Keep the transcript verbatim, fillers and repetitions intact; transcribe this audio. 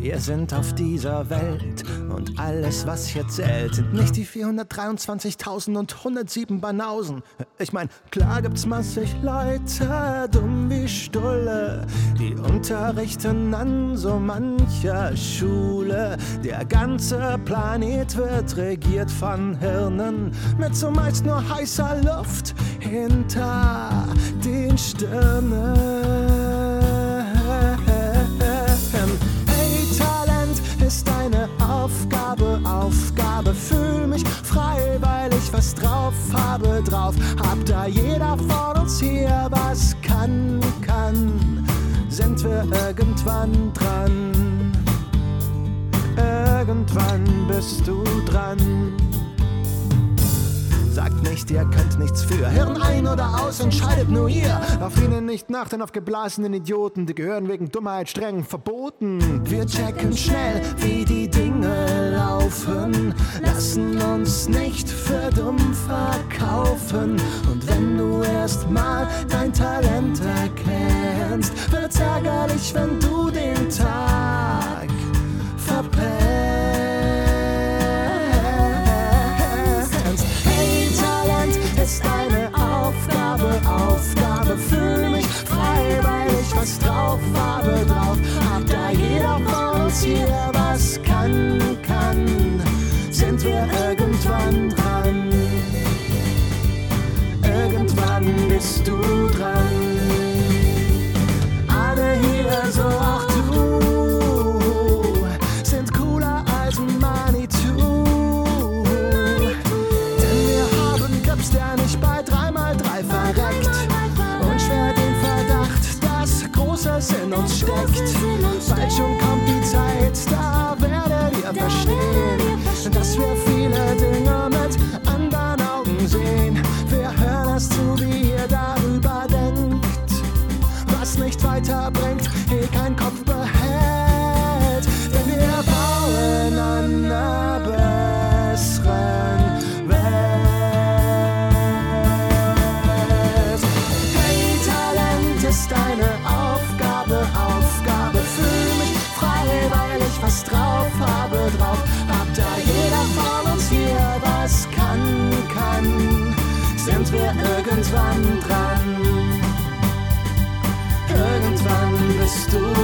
Wir sind auf dieser Welt und alles, was hier zählt, sind nicht die vierhundertdreiundzwanzigtausend und hundertsieben Banausen. Ich mein, klar gibt's massig Leute, dumm wie Stulle, die unterrichten an so mancher Schule. Der ganze Planet wird regiert von Hirnen mit zumeist nur heißer Luft hinter den Stirnen. Ist eine Aufgabe, Aufgabe, fühl mich frei, weil ich was drauf habe, drauf hab, da jeder von uns hier was kann, kann, sind wir irgendwann dran, irgendwann bist du dran. Sagt nicht, ihr könnt nichts für. Hirn ein oder aus, entscheidet nur ihr. Auf ihnen nicht nach, denn auf geblasenen Idioten, die gehören wegen Dummheit streng verboten. Wir checken schnell, wie die Dinge laufen, lassen uns nicht für dumm verkaufen. Und wenn du erst mal dein Talent erkennst, wird's ärgerlich, wenn du den Tag verpennst. Ist eine Aufgabe, Aufgabe, fühl mich frei, weil ich was drauf habe, drauf hab, da jeder von uns hier was kann, kann, sind wir irgendwann dran, irgendwann bist du dran, alle hier, so auch du, sind cooler als Manitou. Der nicht bei drei mal drei verreckt und schwer den Verdacht, dass Großes in uns steckt. Bald schon kommt die Zeit, da werdet ihr verstehen, dass wir viele Dinge mit anderen Augen sehen. Wir hören es zu, wie ihr darüber denkt, was nicht weiterbringt, eh kein Kopf behält, denn wir bauen an einer besseren Welt. Ist eine Aufgabe, Aufgabe, fühl mich frei, weil ich was drauf habe, drauf hab, da jeder von uns hier was kann, kann, sind wir irgendwann dran, irgendwann bist du